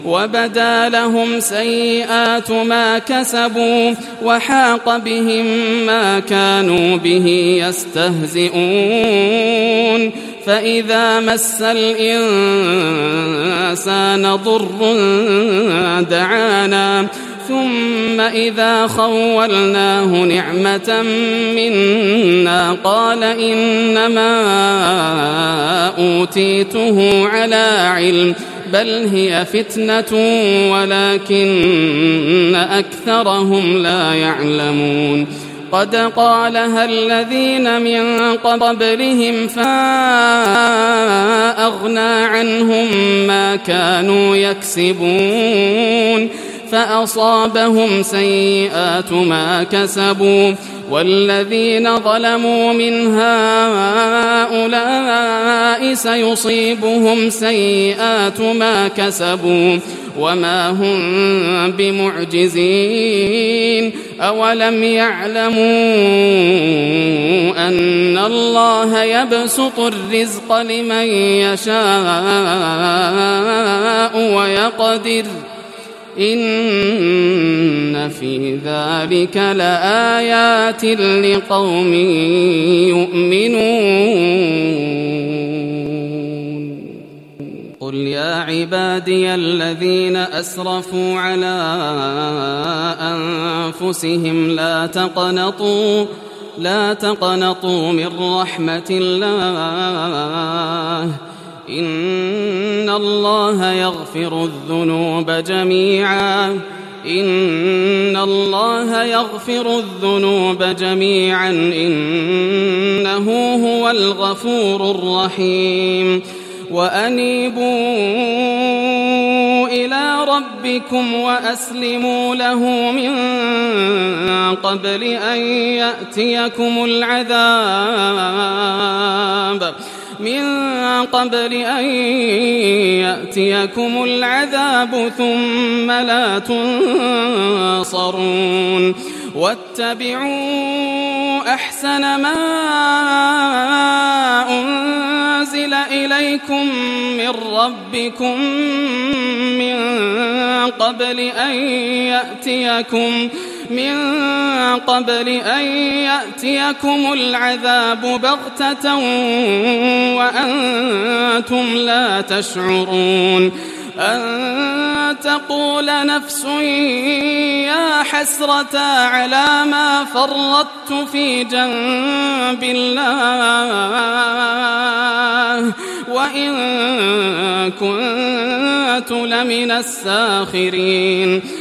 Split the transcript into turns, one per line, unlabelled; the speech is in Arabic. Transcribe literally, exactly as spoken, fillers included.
وبدا لهم سيئات ما كسبوا وحاق بهم ما كانوا به يستهزئون فإذا مس الإنسان ضر دعانا ثم إذا خولناه نعمة منا قال إنما أوتيته على علم بل هي فتنة ولكن أكثرهم لا يعلمون قد قالها الذين من قبلهم فأغنى عنهم ما كانوا يكسبون فأصابهم سيئات ما كسبوا والذين ظلموا من هؤلاء سيصيبهم سيئات ما كسبوا وما هم بمعجزين أولم يعلموا أن الله يبسط الرزق لمن يشاء ويقدر إن في ذلك لآيات لقوم يؤمنون قل يا عبادي الذين أسرفوا على أنفسهم لا تقنطوا لا تقنطوا من رحمة الله إن الله يغفر الذنوب جميعا إن الله يغفر الذنوب جميعا إنه هو الغفور الرحيم وأنيبوا إلى ربكم وأسلموا له من قبل أن يأتيكم العذاب من قبل أن يأتيكم العذاب ثم لا تنصرون واتبعوا أحسن ما أنزل إليكم من ربكم من قبل أن يأتيكم من قبل أن يأتيكم العذاب بغتة وأنتم لا تشعرون أن تقول نفس يا حسرة على ما فرطت في جنب الله وإن كنت لمن الساخرين